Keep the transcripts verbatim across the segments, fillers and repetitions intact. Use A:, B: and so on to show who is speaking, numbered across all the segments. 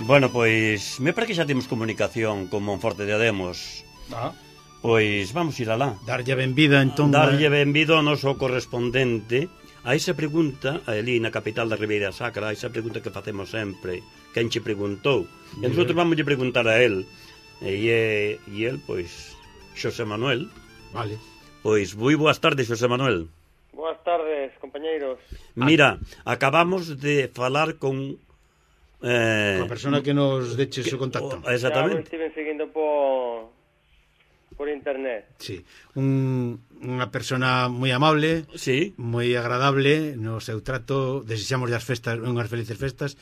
A: Bueno, pois, me parece que xa temos comunicación con Monforte de Ademos.
B: Ah.
A: Pois vamos ir alá.
B: Darlle benvida, entón.
A: Darlle benvido ao noso correspondente a esa pregunta, a Elí na capital da Ribeira Sacra, a esa pregunta que facemos sempre, quen che preguntou. E nosotros vamos lle preguntar a él. E, e, e el, pois, Xosé Manuel.
B: Vale.
A: Pois, moi boas tardes, Xosé Manuel.
C: Boas tardes, compañeiros.
A: Mira, acabamos de falar con...
B: Eh, a persona que nos deche o contacto.
A: Oh, exactamente.
C: Ya estiven seguindo por por internet.
B: Sí, un, unha persona moi amable,
A: sí,
B: moi agradable no seu trato. Desexamos as festas, unhas felices festas.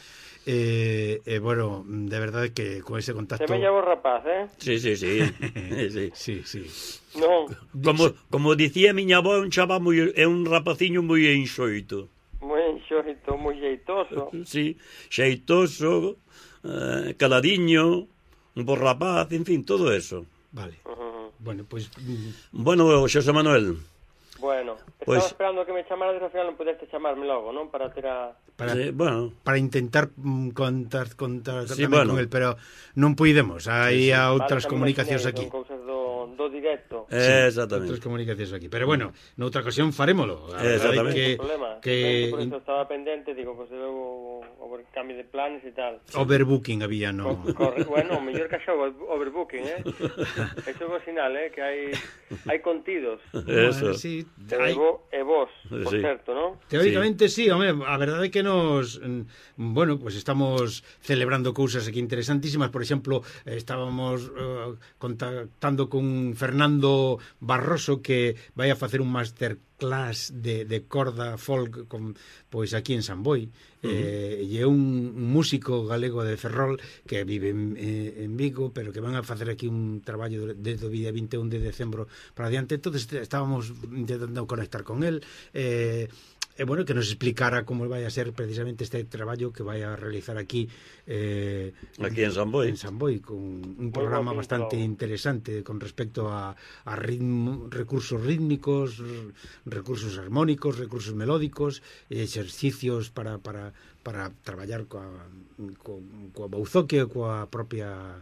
B: E, eh, eh, bueno, de verdade que con ese contacto...
C: Semella vos rapaz, eh?
A: Sí, sí, sí. sí.
B: sí, sí.
C: Non.
A: Como, como dicía miña avó, un chava moi, é un rapaciño moi enxoito.
C: Moi enxoito, moi xeitoso.
A: Sí, xeitoso, eh, caladiño, un bo rapaz, en fin, todo eso.
B: Vale.
C: Uh-huh.
B: Bueno, pois... Pues...
A: Bueno, Xosé Manuel...
C: Bueno, estaba pues, esperando que me chamara, ao final non pudeste chamarme logo, non? Para ter a...
B: Para,
A: sí, bueno.
B: para intentar contar, contar
A: sí,
B: tamén
A: bueno.
B: con el, pero non puidemos. Hai sí, sí. outras vale, comunicacións aquí.
C: Son cousas do, do directo.
A: Sí, exactamente.
B: Outras comunicacións aquí. Pero bueno, noutra ocasión farémolo.
A: Exactamente.
C: Que, problema. que... Por eso estaba pendente, digo, pues debo over cambio de planes e tal.
B: Overbooking había, no.
C: Corre, bueno, mellor que xa overbooking, eh? Eso é un sinal, eh, que hai hai contidos.
A: Eso.
B: Bueno, sí.
C: E vos, e vos, por sí. certo, non?
B: Teóricamente sí, sí, home, a verdade é que nos, bueno, pues estamos celebrando cousas aquí interesantísimas. Por exemplo, estábamos uh, contactando con Fernando Barroso, que vai a facer un masterclass de, de corda folk con, pois aquí en San Boi. Uh-huh. eh, e é un, un músico galego de Ferrol que vive en, eh, en Vigo, pero que van a facer aquí un traballo desde o día vinte e un de decembro para adiante. Entonces estábamos intentando conectar con él, eh, e bueno, que nos explicara como vai a ser precisamente este traballo que vai a realizar aquí eh,
A: aquí en San Boi
B: en San Boi, con un programa bueno, bastante claro. interesante con respecto a, a ritmo, recursos rítmicos, recursos armónicos, recursos melódicos, exercicios para, para, para traballar coa, coa, coa bauzoque, coa propia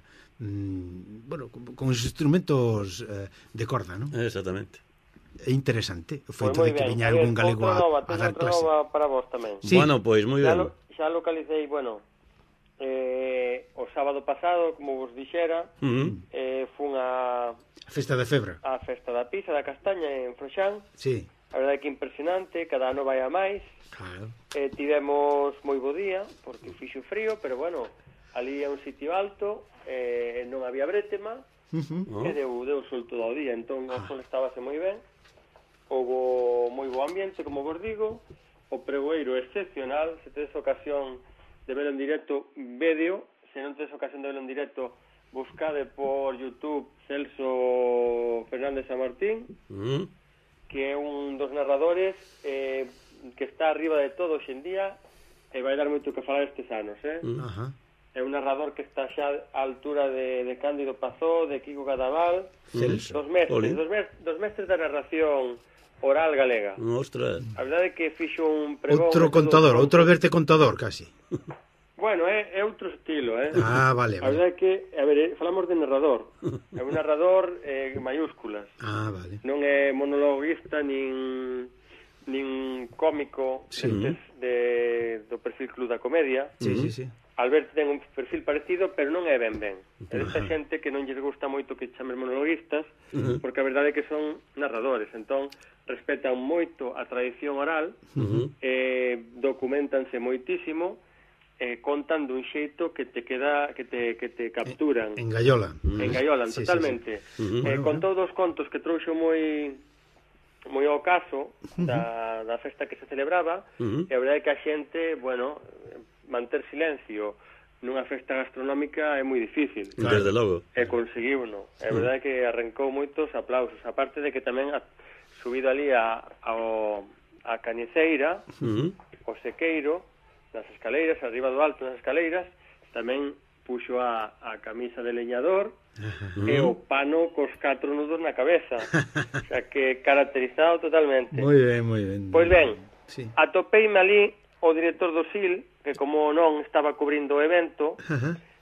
B: mm, bueno, con, con os instrumentos eh, de corda, non?
A: Exactamente.
B: É interesante o feito
C: pues
B: de que
C: bien.
B: viña algún galego a,
C: nova,
B: a dar clase.
C: Nova para vos tamén.
A: Sí. Bueno, pois, pues, moi ben.
C: Xa, lo, xa localicei, bueno, eh, o sábado pasado, como vos dixera, uh-huh. eh, fun a...
B: A festa de Febra.
C: A festa da pizza, da castaña, en Froxán.
B: Sí.
C: A verdade que impresionante, cada ano vai a máis.
B: Claro.
C: Eh, tivemos moi bo día, porque fixo frío, pero bueno, ali é un sitio alto, eh, non había brétema, uh-huh. e deu, deu sol todo o día, entón o sol estábase moi ben. Houve moi bo ambiente, como vos digo, o pregoeiro excepcional. Se tedes ocasión de verlo en directo, vedeo. Se non tedes ocasión de verlo en directo, buscade por YouTube Celso Fernández San Martín, mm. que é un dos narradores eh, que está arriba de todo hoxe en día e vai dar moito que falar estes anos, eh?
B: Mm. Uh-huh.
C: É un narrador que está xa a altura de, de Cándido Pazó, de Kiko Cadaval,
B: Celso.
C: dos mestres, dos, mes, dos mestres da narración oral galega.
A: Ostras.
C: A verdade é que fixo un pregón...
B: Outro contador, un... outro verte contador, casi.
C: Bueno, é, é outro estilo, eh?
B: Ah, vale, vale.
C: A verdade é que, a ver, falamos de narrador. É un narrador eh, mayúsculas.
B: Ah, vale.
C: Non é monologuista, nin, nin cómico,
B: sí.
C: de, de, do perfil Club da Comedia.
B: Sí, uh-huh. sí, sí.
C: Alberto ten un perfil parecido, pero non é ben ben. É desta xente que non lles gusta moito que chamen monologuistas, uh-huh. porque a verdade é que son narradores, entón respetan moito a tradición oral, uh-huh. eh, documentanse moitísimo, eh, contan dun xeito que te queda, que te, que te capturan.
B: Engaiolan.
C: Engaiolan, sí, totalmente. Sí, sí. Uh-huh. Eh, con todos os contos que trouxo moi moi ao caso da, da festa que se celebraba, uh-huh. e a verdade é que a xente, bueno, manter silencio nunha festa gastronómica é moi difícil.
A: Claro. Desde logo.
C: E conseguiuno. É verdade que arrancou moitos aplausos. Aparte de que tamén a, subido ali a, a, a Cañeceira, uh-huh. o Sequeiro, nas escaleiras, arriba do alto nas escaleiras, tamén puxo a, a camisa de leñador uh-huh. e o pano cos catro nudos na cabeza. O sea que caracterizado totalmente.
B: Moi ben, moi ben.
C: Pois ben,
B: sí.
C: atopeime ali o director do S I L, que como non estaba cubrindo o evento, uh-huh.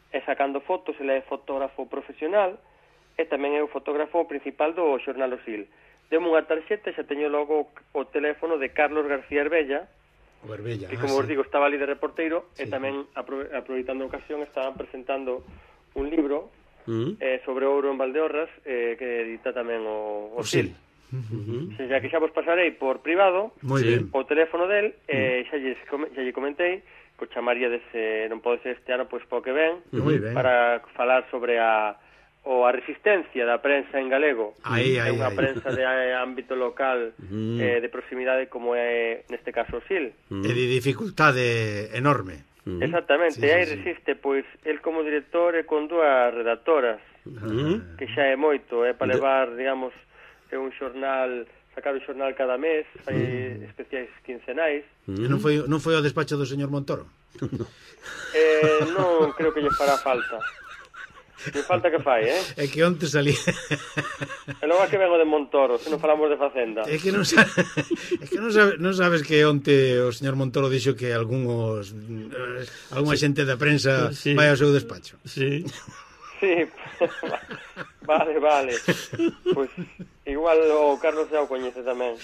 C: e sacando fotos, ele é fotógrafo profesional, e tamén é o fotógrafo principal do xornal O Sil. Demo unha tarxeta e xa teño logo o teléfono de Carlos García Herbella,
B: o Herbella,
C: que, como
B: ah,
C: vos
B: sí.
C: digo, estaba ali de reporteiro,
B: Sí.
C: e tamén, apro aproveitando a ocasión, estaban presentando un libro
A: Mm.
C: eh, sobre ouro en Valdeorras, eh, que edita tamén o, o,
B: O
C: Sil.
B: Sil.
A: Uh-huh.
C: Se xa que xa vos pasarei por privado
B: Moi
A: Sí.
B: ben.
C: o teléfono del, eh, xa, lles, xa lle comentei que o chamaría dese, non pode ser este ano, pois po que ven,
B: Moi ben.
C: para falar sobre a o a resistencia da prensa en galego.
B: Aí,
C: É
B: aí,
C: unha
B: aí.
C: prensa de eh, ámbito local,
A: Mm.
C: eh, de proximidade, como é neste caso o Sil.
B: E de dificultade enorme.
A: Mm.
C: Exactamente,
B: Sí,
C: e aí
B: sí, sí.
C: resiste, pois, el como director e con dúas redactoras,
A: Mm.
C: que xa é moito, é para
A: De-
C: levar, digamos, é un xornal, sacar un xornal cada mes, fai especiais quincenais.
B: E non foi, non foi ao despacho do señor Montoro?
C: Eh, non creo que lle fará falta. Me falta que fai, eh?
B: É que onte salí...
C: E logo a que vengo de Montoro, se non falamos de Facenda.
B: É que non sabes, é que non sabes, non sabes que onte o señor Montoro dixo que algúns eh, algunha xente da prensa
A: Sí.
B: vai ao seu despacho.
A: Sí.
C: Sí, vale, vale. Pois igual o Carlos xa o coñece tamén.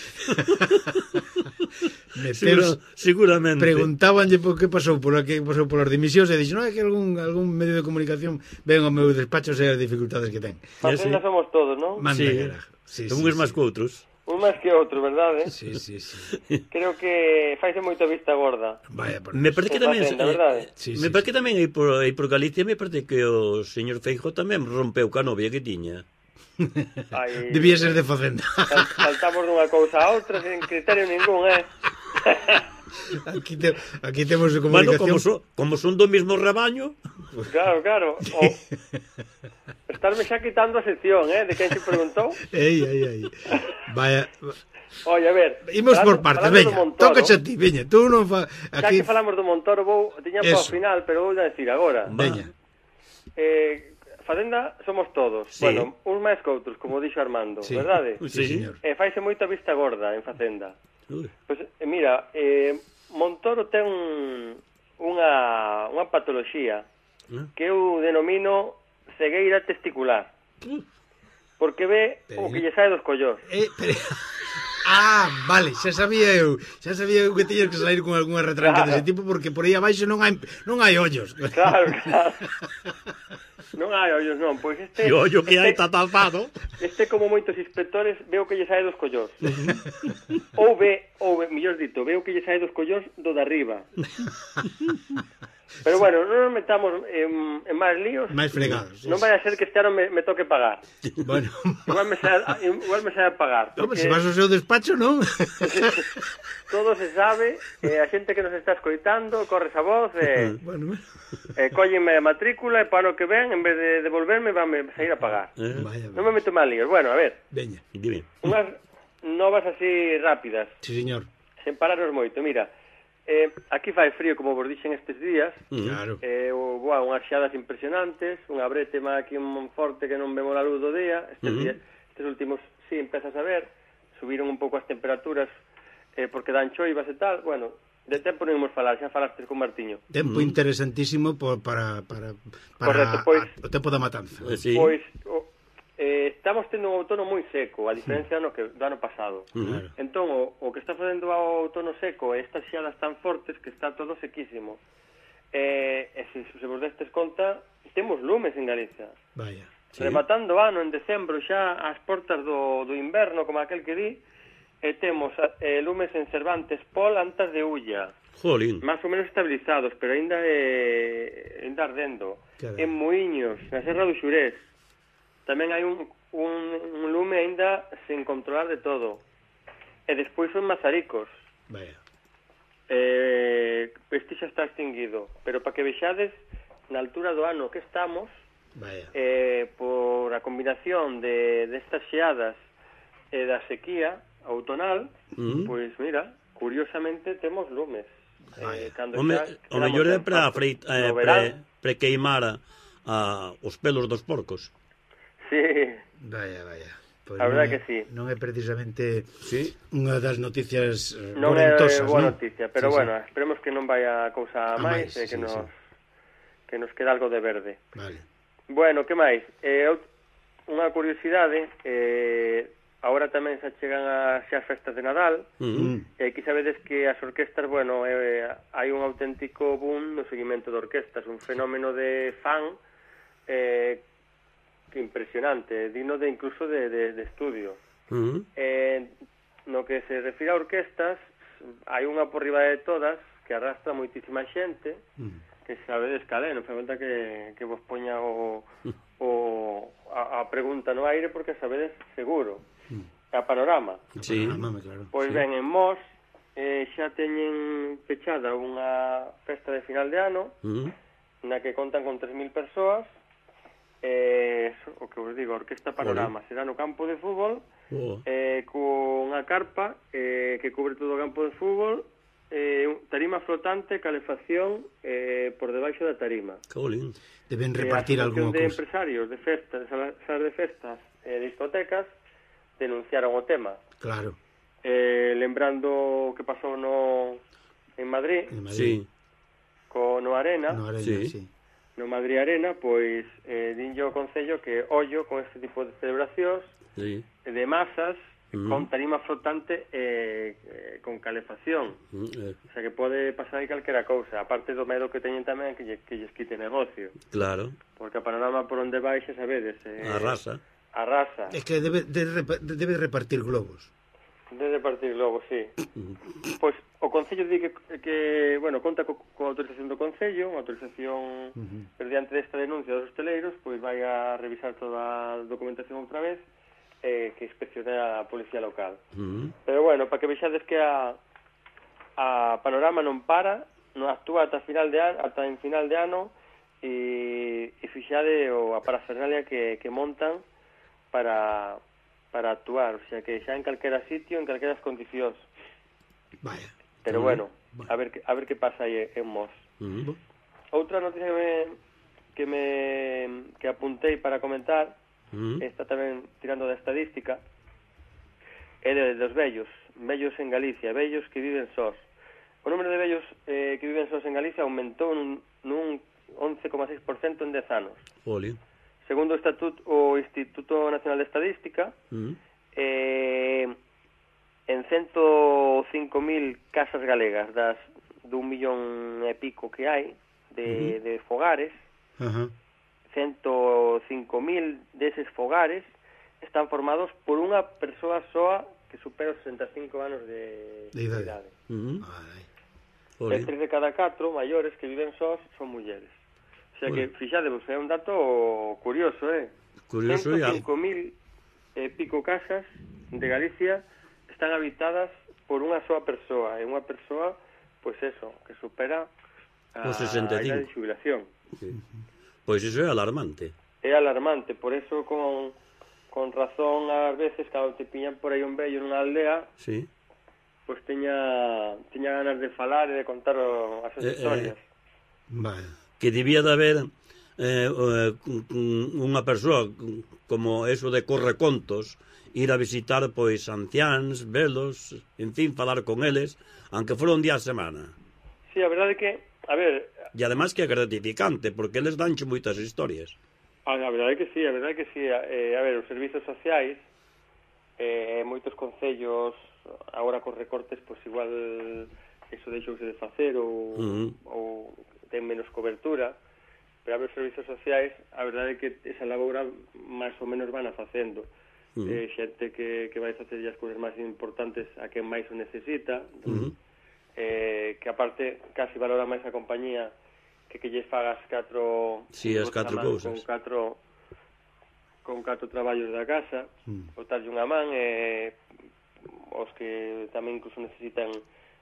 B: Meteros,
A: Segura, seguramente.
B: preguntábanlle por que pasou por que pasou polas dimisións e dixo, non, é que algún algún medio de comunicación ven ao meu despacho e as dificultades que ten.
C: Facenda
A: sí.
C: somos todos, non?
B: Manda
A: Sí.
B: carajo. Sí,
A: Son
B: sí,
A: uns
B: sí.
A: máis que outros.
C: Un máis que outro, verdade?
B: Sí, sí, sí.
C: Creo que faise moito vista gorda.
B: Vaya por
A: Me parece que
C: En
A: tamén
C: Facenda,
A: eh,
C: verdade?
B: Sí,
A: me
B: sí,
A: parece que tamén aí por aí por Galicia me parece que o señor Feijóo tamén rompeu ca novia que tiña.
C: Ai,
B: Debía ser de Facenda.
C: sal- saltamos dunha cousa a outra sin criterio ningún, eh?
B: Aquí, te, aquí temos
A: Bueno,
B: comunicación.
A: como son, como son do mismo rebaño,
C: Claro, claro. O... Estarme xa quitando a sección, eh? De quen se preguntou.
B: Ei, ei, ei. Vaya,
C: Oye, a ver.
B: imos por
C: falando-
B: partes,
C: falando do
B: veña.
C: Montoro,
B: Tócache a ti, veña. Tú non fa
C: Xa
B: aquí
C: que falamos do Montoro, vou, tiña para o
B: Eso.
C: final, pero vou a decir agora.
B: veña.
C: Eh, Facenda somos todos.
A: Sí.
C: Bueno, uns máis que outros, como dixo Armando,
B: Sí.
C: verdade?
B: Sí,
A: Sí.
B: señor.
C: Eh, faise moita vista gorda en Facenda.
A: Ui.
C: Pois, eh, mira, eh, Montoro ten un, unha, unha patoloxía
A: Ah.
C: que eu denomino cegueira testicular. Porque ve o que lle sae dos collós.
B: Eh, pero... Ah, vale, xa sabía eu, xa sabía eu que tiñas que sair con algunha retranca
C: Claro.
B: dese tipo porque por aí abaixo non hai non hai ollos.
C: Claro, claro. Non hai ollos, non. Pois este...
A: E o ollo que hai
C: este,
A: está tapado.
C: este, como moitos inspectores, veo que lle sae dos collós. ou ve, ou ve, mellor dito, veo que lle sae dos collós do de arriba. Pero bueno, non nos metamos en, en máis líos.
B: Máis fregados.
C: Non vai a ser que este ano me, me toque pagar.
B: Bueno,
C: Igual me sae, igual me sae a pagar.
B: Home,
C: porque
B: se vas ao seu despacho, non?
C: todo se sabe, eh, a xente que nos está escoitando, corre esa voz, e... Eh,
B: Bueno,
C: eh, cóllenme a matrícula e para o que ven, en vez de devolverme, van a sair a pagar.
A: Eh,
B: vaya,
C: Non me meto mal líos. Bueno, a ver,
B: veña.
A: dime.
C: unhas novas así rápidas,
B: Sí, señor.
C: sen pararnos moito. Mira, eh, aquí fai frío, como vos dixen estes días,
A: Mm.
B: Claro.
C: eh, o, boa, unhas xeadas impresionantes, unha brétema aquí en Monforte que non vemos a luz do día, estes,
A: Mm.
C: días, estes últimos, sí, empezas a ver, subiron un pouco as temperaturas, eh, porque dan choivas e tal, bueno, de tempo non imos falar, xa falaste con Martiño.
B: Tempo interesantísimo por, para, para, para
C: Correcto, pois-
B: a, o tempo da matanza.
A: Eh, Sí.
C: Pois, o, eh, estamos tendo un outono moi seco, a diferencia no que, do ano pasado.
B: Claro.
C: Entón, o, o que está facendo ao outono seco é estas xeadas tan fortes que está todo sequísimo. Eh, e se, se vos destes conta, temos lumes en Galicia.
B: Vaya.
A: Sí.
C: Rematando o ano en decembro xa ás portas do, do inverno, como aquel que di, e temos eh, lumes en Cervantes, Pol, Antas de Ulla,
A: Jolín.
C: máis ou menos estabilizados, pero aínda é aínda ardendo.
B: Carai.
C: En Muiños, na Serra do Xurés, tamén hai un, un, un lume aínda sen controlar de todo. E despois son Mazaricos.
B: Vaya.
C: Eh, este xa está extinguido, pero para que vexades na altura do ano que estamos,
B: Vaya.
C: eh, por a combinación de destas xeadas e da sequía outonal,
A: Mm.
C: pois mira, curiosamente temos lumes.
B: Vaya.
C: Eh, cando
A: O, me,
C: xa
A: o
C: quedamos
A: mellor é
C: en
A: para
C: paz
A: freit,
C: no
A: eh,
C: verán.
A: pre, pre queimar a, a, os pelos dos porcos.
C: Sí,
B: Vaya, vaya. Pois
C: A verdade
B: non é-
C: que sí.
B: Non é precisamente
A: Sí.
B: unha das noticias eh,
C: non é
B: gorentosas,
C: boa
B: non?
C: noticia, pero
B: Sí,
C: bueno, esperemos que non vaya a cousa
B: A
C: máis,
B: máis,
C: e que
B: sí,
C: nos
B: sí.
C: que nos queda algo de verde.
B: Vale.
C: Bueno, que máis? Eh, unha curiosidade, eh, agora tamén se chegan as xa festas de Nadal,
A: Uh -huh.
C: e aquí sabedes que as orquestas, bueno, eh, hai un auténtico boom no seguimento de orquestas, un fenómeno de fan eh, que impresionante, digno de incluso de, de, de estudio.
A: Uh -huh.
C: Eh, no que se refire a orquestas, hai unha por riba de todas que arrastra moitísima xente, uh -huh. que sabedes cal é, non fai falta que, que vos poña o, o, a, a pregunta no aire, porque sabedes seguro. Uh -huh. A Panorama.
A: Sí.
C: Claro. Pois sí. Ben, en Mos eh, xa teñen pechada unha festa de final de ano, uh -huh. na que contan con tres mil persoas. Eh, o que vos digo, a Orquesta Panorama, Olé. Será no campo de fútbol, oh. eh, con unha carpa eh, que cubre todo o campo de fútbol, eh, tarima flotante, calefacción eh, por debaixo da tarima.
A: Colín.
B: Deben repartir eh, algunha
C: de
B: cousa.
C: Empresarios de festas, de salas de festas e eh, discotecas denunciaron o tema.
B: Claro.
C: Eh, lembrando o que pasou no en Madrid,
B: en Madrid.
A: Sí.
C: Co, no Arena,
B: no Arena,
A: sí.
B: sí.
C: no Madrid Arena, pois eh, dinlle o Concello que ollo con este tipo de celebracións,
A: sí.
C: de masas, uh -huh. con tarima flotante e eh, con calefacción. Uh -huh. O sea que pode pasar aí calquera cousa, aparte do medo que teñen tamén que, lle, que lles quite negocio.
A: Claro.
C: Porque a Panorama por onde vai, xa sabedes, eh,
A: arrasa.
C: Arrasa.
B: É que debe, debe, debe repartir globos.
C: Debe repartir globos, sí. Uh -huh. Pois o Concello di que, que bueno, conta co, co autorización do Concello, unha autorización, uh -huh. pero diante desta denuncia dos hosteleiros, pois vai a revisar toda a documentación outra vez, eh, que inspeccione a policía local. Uh -huh. Pero bueno, para que vexades que a, a Panorama non para, non actúa ata final de ano, ata en final de ano, e, e fixade o, a parafernalia que, que montan para... para actuar, o sea que xa en calquera sitio, en calqueras condicións.
B: Vaya.
C: Pero bueno, vaya. a ver que, a ver que pasa aí en Mos. Uh -huh. Outra noticia que me, que me que apuntei para comentar, uh -huh. está tamén tirando da estadística, é de, de dos vellos, vellos en Galicia, vellos que viven sós. O número de vellos eh, que viven sós en Galicia aumentou nun, nun once coma seis por ciento en dez anos.
A: Oli.
C: Segundo o Estatuto, o Instituto Nacional de Estadística, mm. eh, en ciento cinco mil casas galegas das dun millón e pico que hai de, uh -huh. de fogares, uh -huh. ciento cinco mil deses fogares están formados por unha persoa soa que supera os sesenta e cinco anos de, de idade. De idade. Uh -huh. E tres de cada catro maiores que viven sós son mulleres. O sea bueno. que, fixadevos, é un dato curioso, eh?
A: Curioso,
C: ciento cinco mil e pico casas de Galicia están habitadas por unha soa persoa, e unha persoa, pois eso, que supera a,
A: os sesenta e cinco.
C: A idade de xubilación.
A: Sí. Pois iso é alarmante.
C: É alarmante, por eso con, con razón ás veces, cando te piñan por aí un vello nunha aldea,
A: sí.
C: pois teña, teña ganas de falar e de contar o, as súas eh, historias.
B: Eh, vale.
A: Que debía de haber eh, unha persoa como eso de correcontos, ir a visitar pois anciáns, velos, en fin, falar con eles, aunque fora un día a semana.
C: Sí, a verdade que, a ver...
A: E ademais que é gratificante, porque eles danche moitas historias.
C: A, a verdade que sí, a verdade que sí. Eh, a ver, os servizos sociais, eh, moitos concellos, agora cos recortes, pois igual eso deixouse de facer, ou... Uh -huh. ou ten menos cobertura, pero a ver os servizos sociais, a verdade é que esa labora máis ou menos van a facendo. Uh -huh. eh, xente que, que vai facer as cousas máis importantes a quen máis o necesita, uh -huh. eh, que aparte casi valora máis a compañía que que lles fagas catro...
A: Sí, as catro cousas.
C: Con catro, con catro traballos da casa, uh -huh. botarlle unha man, e eh, os que tamén incluso necesitan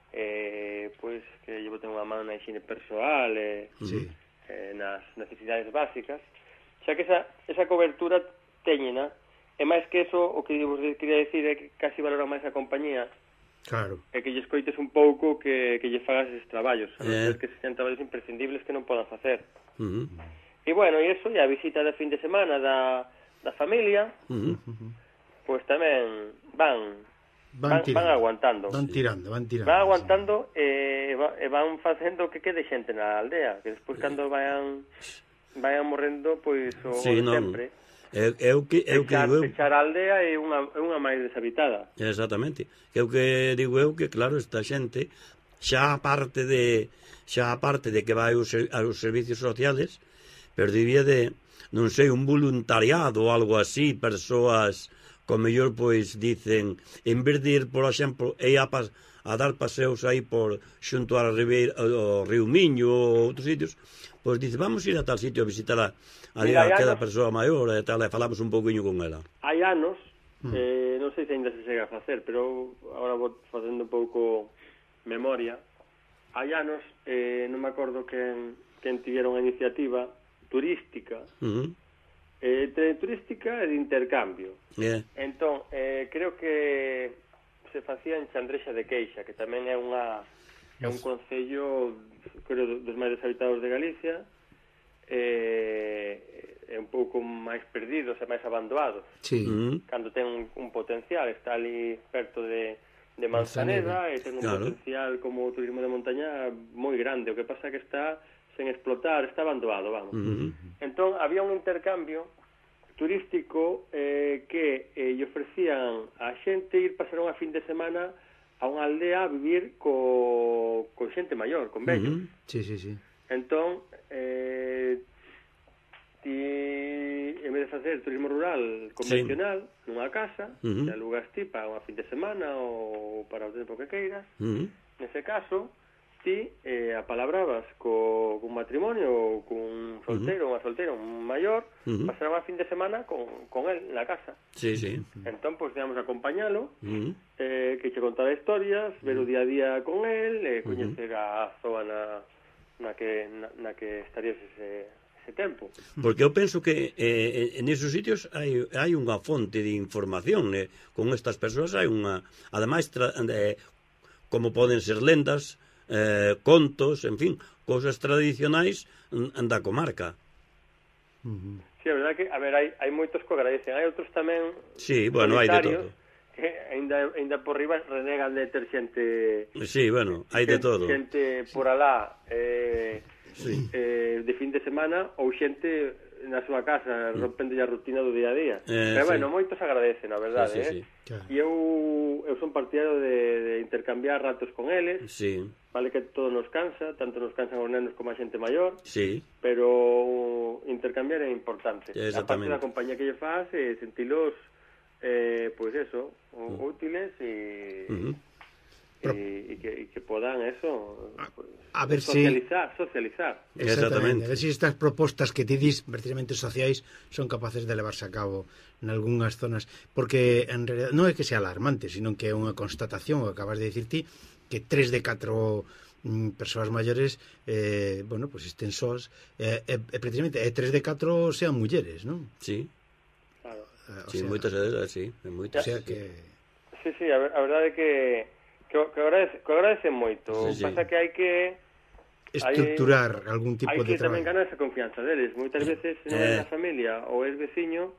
C: eh, pois que lle boten unha man na higiene persoal e sí. eh, nas necesidades básicas, xa que esa, esa cobertura teñena, e máis que eso, o que vos quería decir é que casi valora máis a compañía,
B: claro,
C: e que lle escoites un pouco que, que lle fagas eses traballos, a
A: eh.
C: non ser que sean traballos imprescindibles que non podan facer.
A: Uh -huh.
C: E bueno, e eso, e a visita de fin de semana da, da familia, uh -huh. pois tamén van van, van aguantando.
B: Van tirando, van tirando.
C: Van aguantando sí. e, e van facendo que quede xente na aldea, que despois cando vayan vayan morrendo, pois o
A: sí,
C: de
A: non.
C: sempre.
A: Eu, eu que, eu que
C: pechar,
A: digo eu...
C: pechar a aldea é unha, é unha máis deshabitada.
A: Exactamente. Eu que digo eu que, claro, esta xente, xa aparte de xa aparte de que vai aos, aos servicios sociales, pero debía de, non sei, un voluntariado ou algo así, persoas co mellor, pois, dicen, en vez de ir, por exemplo, e a, pas, a dar paseos aí por xunto a Ribeira, o Río Miño ou outros sitios, pois dice, vamos ir a tal sitio a visitar a, a, a aquela persoa maior e tal, e falamos un pouquinho con ela.
C: Hai anos, mm. eh, non sei se ainda se chega a facer, pero agora vou facendo un pouco memoria. Hai anos, eh, non me acordo quen, quen tiveron a iniciativa turística, uh-huh. eh, de turística e de intercambio.
A: Yeah.
C: Entón, eh, creo que se facía en Chandrexa de Queixa, que tamén é unha é un concello, creo, dos máis deshabitados de Galicia, eh, é un pouco máis perdidos e máis abandonados.
B: Sí.
A: Uh-huh.
C: Cando ten un, un potencial, está ali perto de, de Manzaneda, e ten un claro. potencial como o turismo de montaña moi grande. O que pasa é que está sen explotar, está abandonado, vamos. Uh-huh. Entón, había un intercambio turístico eh, que eh, lle ofrecían a xente ir pasar unha fin de semana a unha aldea a vivir co, co xente maior, con vellos.
B: Uh-huh. Sí, sí, sí.
C: Entón, eh, ti, en vez de facer turismo rural convencional, sí. nunha casa, uh-huh. te alugas ti para unha fin de semana ou para o tempo que queiras, uh-huh. nese caso, ti eh, apalabrabas co, con matrimonio ou cun solteiro ou uh-huh. unha solteira, un maior, uh-huh. pasar unha fin de semana con, con él na casa.
A: Sí, sí.
C: Entón, pois, pues, digamos, acompañalo,
A: uh-huh.
C: eh, que che contara historias, ver o día a día con él, eh, coñecer uh-huh. a zoa na, na, que, na, na que estarías ese, ese tempo.
A: Porque eu penso que eh, en esos sitios hai, hai unha fonte de información, eh, con estas persoas hai unha, ademais, tra, eh, como poden ser lendas, Eh, contos, en fin, cousas tradicionais da comarca.
C: Uh-huh. Sí, a verdade que, a ver, hai, hai moitos que agradecen, hai outros tamén
A: sí, bueno, hai de todo.
C: Que ainda, ainda por riba renegan de ter xente...
A: Sí, bueno, hai de todo.
C: Xente por alá eh,
A: sí.
C: eh, de fin de semana ou xente na súa casa rompendo a rutina do día a día.
A: Eh,
C: Pero,
A: sí.
C: bueno, moitos agradecen, a verdade,
A: sí, sí,
C: eh?
A: Sí.
C: E eu, eu son partidario de, de intercambiar ratos con eles.
A: Sí.
C: Vale que todo nos cansa, tanto nos cansan os nenos como a xente maior,
A: sí.
C: pero intercambiar é importante. A parte da compañía que lle faz, eh, sentilos, eh, pois pues eso, uh-huh. útiles e... Uh-huh. E, e, que, e que podan eso pues,
B: a ver
C: socializar,
B: si...
C: socializar.
B: Exactamente. A ver si estas propostas que ti dis precisamente sociais son capaces de levarse a cabo en algunhas zonas, porque en realidad non é que sea alarmante, sino que é unha constatación, o que acabas de dicir ti, que tres de catro mm, persoas maiores eh, bueno, pues estén sós e eh, eh, precisamente eh, tres de catro sean mulleres, non?
A: Sí.
C: Claro.
A: Eh, sí, sea, moitas veces, sí, moitas.
B: O sea que
C: Sí, sí, a, a verdade é que que, que, agradece, que agradece moito. Sí, sí. Pasa que hai que
B: estructurar
C: hai,
B: algún tipo
C: de traballo. Hai que tamén
B: trabalho.
C: ganar esa confianza deles. Moitas veces non é na familia ou é veciño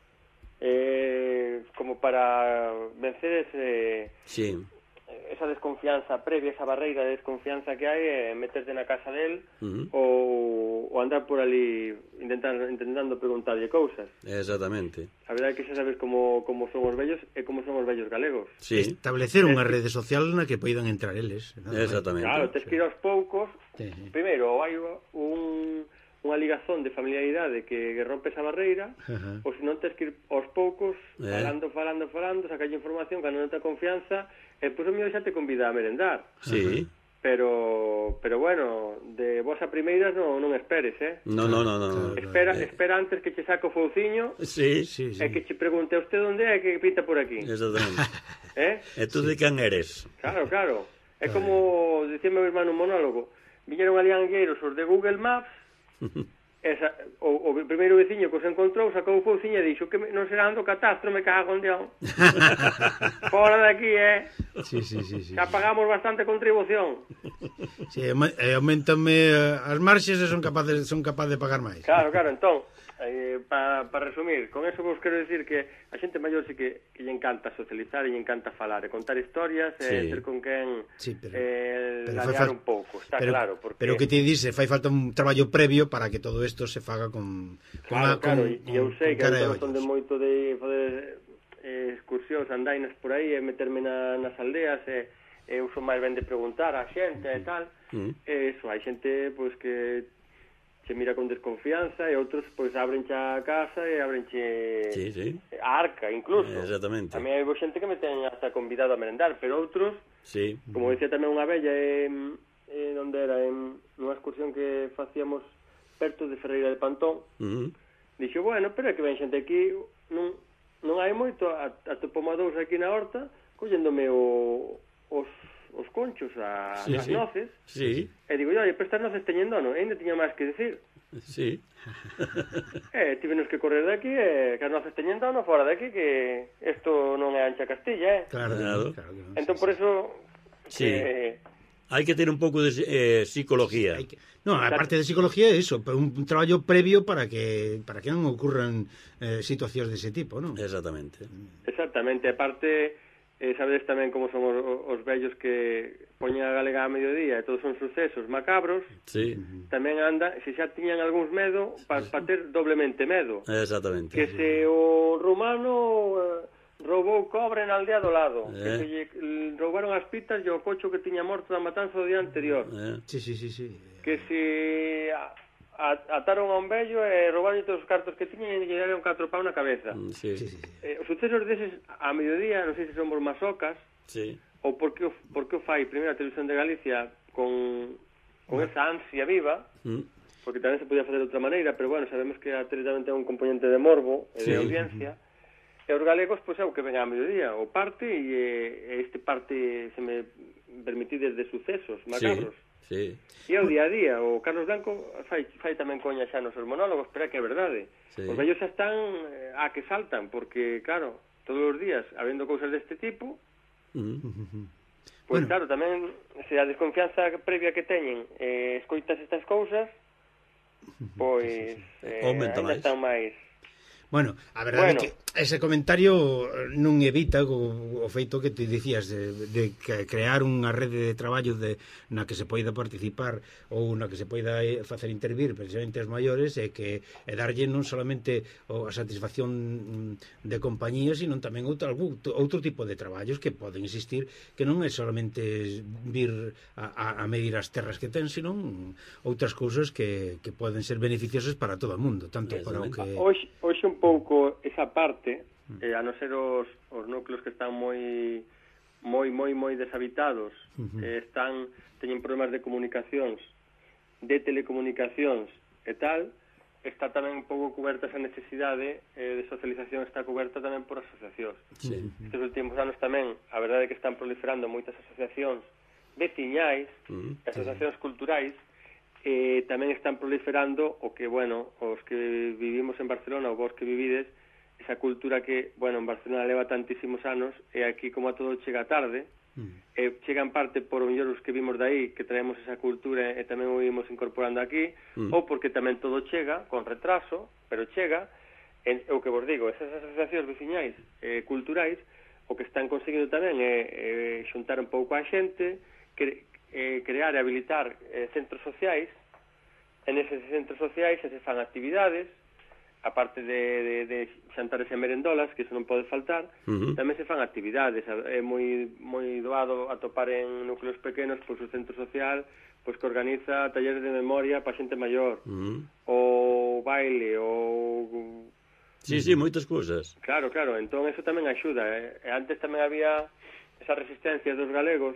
C: eh, como para vencer ese,
A: sí.
C: esa desconfianza previa, esa barreira de desconfianza que hai, eh, meterte na casa del
A: uh-huh.
C: ou, ou andar por ali intentando, intentando preguntarlle cousas.
A: Exactamente.
C: A verdade é que xa sabes como, como son os vellos e como son os vellos galegos.
B: Sí. Establecer unha rede social na que poidan entrar eles.
A: Exactamente.
C: Claro, tens que ir aos poucos.
B: Sí.
C: Primeiro, hai un, unha ligazón de familiaridade que, que rompe esa barreira, uh-huh. ou se non tens que ir aos poucos, eh. falando, falando, falando, sacalle información, cando non te confianza, e pois o mío xa te convida a merendar.
A: Sí.
C: Pero, pero bueno, de vos a primeiras non, non esperes, eh?
A: No, no, no, no.
C: Espera,
A: eh.
C: espera antes que che saco o fouciño.
A: Sí, sí, sí.
C: E que che pregunte a usted onde é que pinta por aquí.
A: Exactamente.
C: Eh?
A: E tú sí. de quen eres?
C: Claro, claro. É como dicía meu irmán un monólogo. Viñeron ali angueiros os de Google Maps. Esa, o, o primeiro veciño que os encontrou sacou o fouciño e dixo que me, non será ando catastro, me cago en Dios. Fora de aquí, eh?
B: Sí, sí, sí, sí,
C: xa pagamos bastante contribución.
B: Sí, e aumentame as marxes e son capaces son capaz de pagar máis.
C: Claro, claro, entón, eh, para pa resumir, con eso vos quero decir que a xente maior sí que, que lle encanta socializar e lle encanta falar e contar historias e
A: sí.
C: ter con quen
B: sí, pero,
C: eh,
B: pero
C: ladear
B: fai,
C: un pouco, está
B: pero,
C: claro. Porque...
B: Pero que te dice, fai falta un traballo previo para que todo isto se faga con... con
C: Claro,
B: a,
C: claro,
B: con,
C: e eu sei que non son de
B: ollos.
C: moito de fazer eh, excursións, andainas por aí e meterme na, nas aldeas e, e eu son máis ben de preguntar á xente e tal.
A: Mm.
C: E iso, hai xente pois que se mira con desconfianza e outros pois abrenche a casa e abrenche
A: sí, sí.
C: a arca incluso.
A: Exactamente.
C: A mí hai xente que me ten hasta convidado a merendar, pero outros,
A: sí.
C: como decía tamén unha bella, en, en onde era, en unha excursión que facíamos perto de Ferreira de Pantón,
A: Mm.
C: dixo, bueno, pero é que ven xente aquí, non, non hai moito, atopome a dous aquí na horta, colléndome o, os os conchos, a,
A: sí,
C: as
A: sí.
C: noces,
A: sí.
C: e digo, oi, pero estas noces teñen dono, e ainda tiña máis que decir.
A: Sí.
C: E tivenos que correr de aquí, e que as noces teñen dono fora de aquí, que isto non é Ancha Castilla, eh?
B: Claro,
A: claro.
B: claro que non,
C: entón,
B: sí,
C: por
B: sí.
C: eso...
A: Sí.
C: Que,
A: Hai que ter un pouco de eh, psicología.
B: Hay que, no, aparte de psicología é iso, un, un traballo previo para que para que non ocurran eh, situacións dese tipo, non?
A: Exactamente.
C: Exactamente, aparte, eh, sabedes tamén como son os, os vellos que poñen a galega a mediodía e todos son sucesos macabros,
A: Sí.
C: tamén anda, se xa tiñan algúns medo, para pa ter doblemente medo.
A: Exactamente.
C: Que se o rumano eh, roubou cobre na aldea do lado,
A: Eh.
C: que se lle l- roubaron as pitas e o cocho que tiña morto da matanza do día anterior,
A: Eh.
B: Sí, sí, sí, sí.
C: que se a, a, ataron a un vello e roubaron todos os cartos que tiñan e lle deron catro pau na cabeza.
A: Mm, Sí.
B: Sí, sí, sí.
C: Eh, os sucesos deses a mediodía, non sei se somos masocas
A: Sí.
C: ou por que o, por que o fai primeiro a Televisión de Galicia con, con esa ansia viva,
A: Mm.
C: porque tamén se podía fazer de outra maneira, pero bueno, sabemos que a tele tamén ten un componente de morbo e
A: Sí.
C: de audiencia. E os galegos, pois é o que ven a mediodía, o parte e, e este parte, se me permitides, de sucesos macabros.
A: Sí.
C: E o día a día, o Carlos Blanco fai, fai tamén coña xa nos seus monólogos, pero é que é verdade.
A: Sí.
C: Os vellos xa están eh, a que saltan, porque, claro, todos os días, habendo cousas deste tipo,
A: Mm.
C: pois
B: Bueno.
C: claro, tamén, se a desconfianza previa que teñen eh, escoitas estas cousas, pois eh,
A: Aumenta
C: ainda
A: máis.
C: están máis...
B: Bueno, a verdade
C: Bueno.
B: é que ese comentario non evita o, o feito que te dicías de, de que crear unha rede de traballo de, na que se poida participar ou na que se poida eh, facer intervir precisamente os maiores e que e darlle non solamente o, a satisfacción de compañía, sino tamén outro, algún, outro tipo de traballos que poden existir, que non é solamente vir a, a, a medir as terras que ten, sino outras cousas que, que poden ser beneficiosas para todo o mundo, tanto para o que...
C: Hoxe, hoxe un pouco esa parte, eh, a non ser os, os núcleos que están moi moi moi moi deshabitados,
B: Uh-huh.
C: eh, están teñen problemas de comunicacións, de telecomunicacións e tal, está tamén un pouco cuberta esa necesidade eh, de socialización, está cuberta tamén por asociacións.
A: Sí.
C: Estes últimos anos tamén, a verdade é que están proliferando moitas asociacións veciñais,
A: Mm.
C: asociacións culturais, eh, tamén están proliferando o que, bueno, os que vivimos en Barcelona ou vos que vivides, esa cultura que, bueno, en Barcelona leva tantísimos anos e aquí como a todo chega tarde,
B: Mm.
C: e chega en parte por o mellor os que vimos dai que traemos esa cultura e tamén o vimos incorporando aquí,
A: Mm.
C: ou porque tamén todo chega con retraso, pero chega, en, o que vos digo, esas asociacións veciñais eh, culturais o que están conseguindo tamén é eh, xuntar un pouco a xente, cre, eh, crear e habilitar eh, centros sociais. En eses centros sociais se fan actividades, aparte de, de, de xantares e merendolas, que iso non pode faltar,
A: Uh-huh.
C: tamén se fan actividades. É moi moi doado atopar en núcleos pequenos pois o centro social pois que organiza talleres de memoria para xente maior,
A: Uh-huh.
C: ou baile, ou...
A: Sí, sí, moitas cousas.
C: Claro, claro, entón eso tamén axuda. Eh? E antes tamén había esa resistencia dos galegos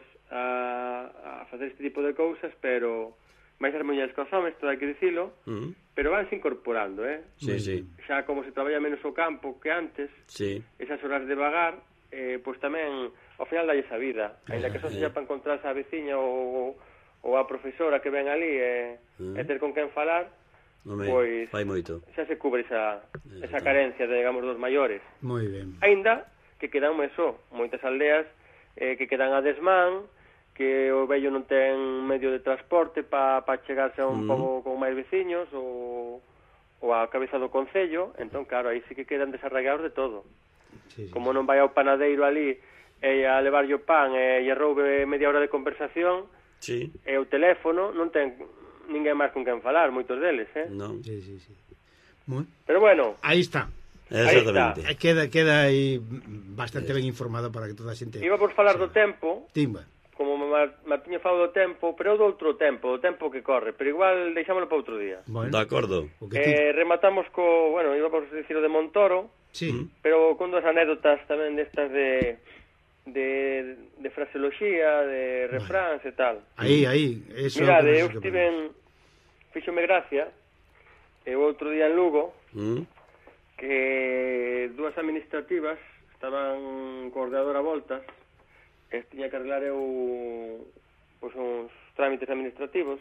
C: a, a facer este tipo de cousas, pero máis as mulleres que os homes, todo hai que dicilo,
A: Uh-huh.
C: pero vanse incorporando, eh?
A: Sí, sí.
C: Xa como se traballa menos o campo que antes,
A: Sí.
C: esas horas de vagar, eh, pois tamén, ao final dai esa vida, ainda que só sexa para encontrarse a veciña ou, ou a profesora que ven ali e,
A: Mm.
C: e ter con quen falar,
A: Home,
C: pois
A: fai moito.
C: xa se cubre esa, esa
A: Exacto.
C: carencia, de, digamos, dos maiores.
B: Moi ben.
C: Ainda que quedan eso, moitas aldeas eh, que quedan a desmán, que o vello non ten medio de transporte para pa chegarse a un
A: Mm.
C: pobo con máis veciños ou, ou ou a cabeza do concello, entón, claro, aí sí que quedan desarraigados de todo.
B: Sí, sí.
C: Como non vai ao panadeiro ali e a levar o pan e, e roube media hora de conversación,
A: sí.
C: e o teléfono non ten ninguén máis con quen falar, moitos deles, eh?
A: Non.
B: Sí, sí, sí. Muy...
C: Pero bueno,
B: aí está.
A: Exactamente.
B: Aí queda, queda aí bastante ben informado para que toda a xente...
C: iba por falar do tempo,
B: Timba.
C: como Martiño fala do tempo, pero do outro tempo, do tempo que corre, pero igual deixámoslo para outro día.
B: Bueno,
A: De acordo.
B: o que ti...
C: Eh, rematamos co, bueno, iba por decir o de Montoro,
B: Sí.
C: pero con dos anécdotas tamén destas de de, de fraseoloxía, de refráns e tal.
B: Aí, aí, eso...
C: Mirade,
B: que
C: eu
B: nos que
C: estive en... Fíxome gracia, e o outro día en Lugo,
A: Mm.
C: que dúas administrativas estaban co ordenador a voltas, e tiña que arreglar eu pois uns trámites administrativos,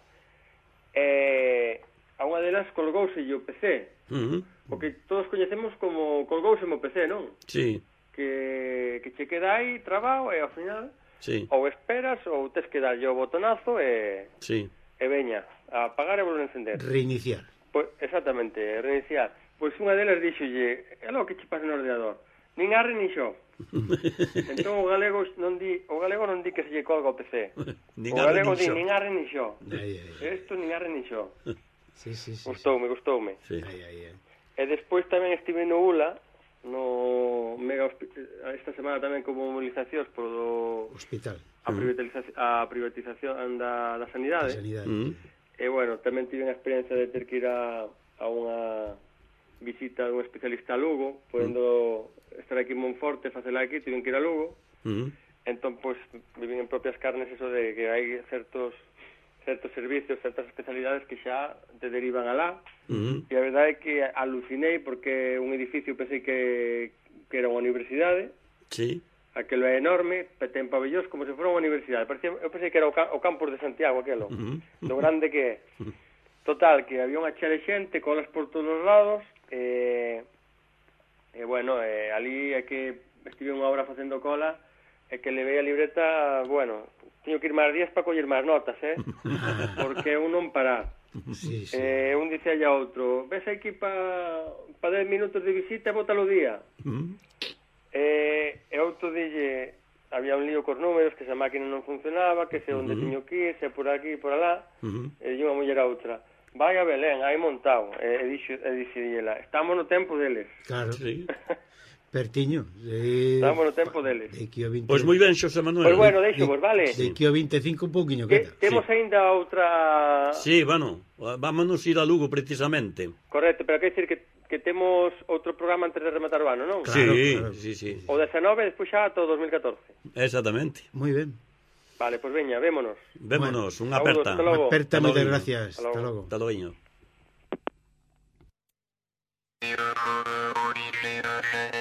C: e a unha delas colgouse o P C,
A: Mm.
C: o que todos coñecemos como colgouse o P C, non?
A: Sí,
C: Que, que che queda aí trabado e ao final
A: sí,
C: ou esperas ou tes que darlle o botonazo e,
A: sí.
C: e veña a apagar e volver a encender.
B: Reiniciar.
C: Pois, exactamente, reiniciar. Pois unha delas dixolle, é lo que che pasa no ordenador, nin arre nin xo. Entón o galego non di, o galego non di que se lle colga o P C.
A: Nin
C: O
A: arre
C: galego
A: nin
C: di
A: xo.
C: nin arre nin xo.
B: Aí, aí, aí.
C: Isto nin arre nin xo.
B: Sí, sí, sí.
C: Gustoume, gustoume.
A: Sí.
B: Aí, aí, aí.
C: E despois tamén estive no U L A, no mega hospi- esta semana tamén como movilizacións por do
B: Hospital.
C: a privatización, a privatización da, da
B: A
C: sanidade.
B: sanidade.
A: Mm.
C: E bueno, tamén tive a experiencia de ter que ir a, a unha visita dun especialista a Lugo, podendo estar aquí en Monforte, facela aquí, tiven que ir a Lugo.
A: Mm.
C: Entón, pois, viven en propias carnes eso de que hai certos certos servicios, certas especialidades que xa te derivan alá.
A: Mm.
C: E a verdade é que alucinei porque un edificio pensei que, que era unha universidade,
A: Sí.
C: aquelo é enorme, ten pabellóns como se fora unha universidade. Parecía, eu pensei que era o, ca, o campus de Santiago, aquelo,
A: Mm.
C: do grande que é. Total, que había unha chea de xente, colas por todos os lados, e, e bueno, e, ali é que estive unha hora facendo cola, e que levei a libreta, bueno, teño que ir máis días para coller máis notas, eh? Porque un non parar.
B: Sí, sí.
C: Eh, un dice a outro, ves aquí para pa dez minutos de visita e bótalo día.
A: Mm.
C: Eh, e outro dille, había un lío cos números, que esa máquina non funcionaba, que se onde
A: Uh-huh.
C: tiño que ir, se por aquí e por alá.
A: Mm.
C: E dille unha muller a outra, vai a Belén, aí montado. E, e dixo, e dixo ela, estamos no tempo deles.
B: Claro.
A: Sí.
B: Pertiño. Eh,
C: Estamos no tempo deles.
B: De aquí ao veinte...
A: Pois moi ben, Xosé Manuel.
C: Pois bueno, deixo vos, vale?
B: De aquí ao vinte e cinco un pouquiño
C: Que,
B: queda.
C: temos aínda outra...
A: Sí, bueno, vámonos ir a Lugo precisamente.
C: Correcto, pero quer decir que, que temos outro programa antes de rematar o ano, non?
B: Claro,
A: sí,
B: claro.
A: sí, sí,
C: O dezenove, despois xa ata o dos mil catorce.
A: exactamente.
B: Moi ben.
C: Vale, pois veña, vémonos.
A: Vémonos, unha
C: Saúdos,
A: aperta.
C: hasta logo.
B: Aperta,
A: Hasta
B: moitas
A: logo.
B: gracias.
C: Hasta
B: Hasta
C: logo.
B: logo.
A: Hasta logo.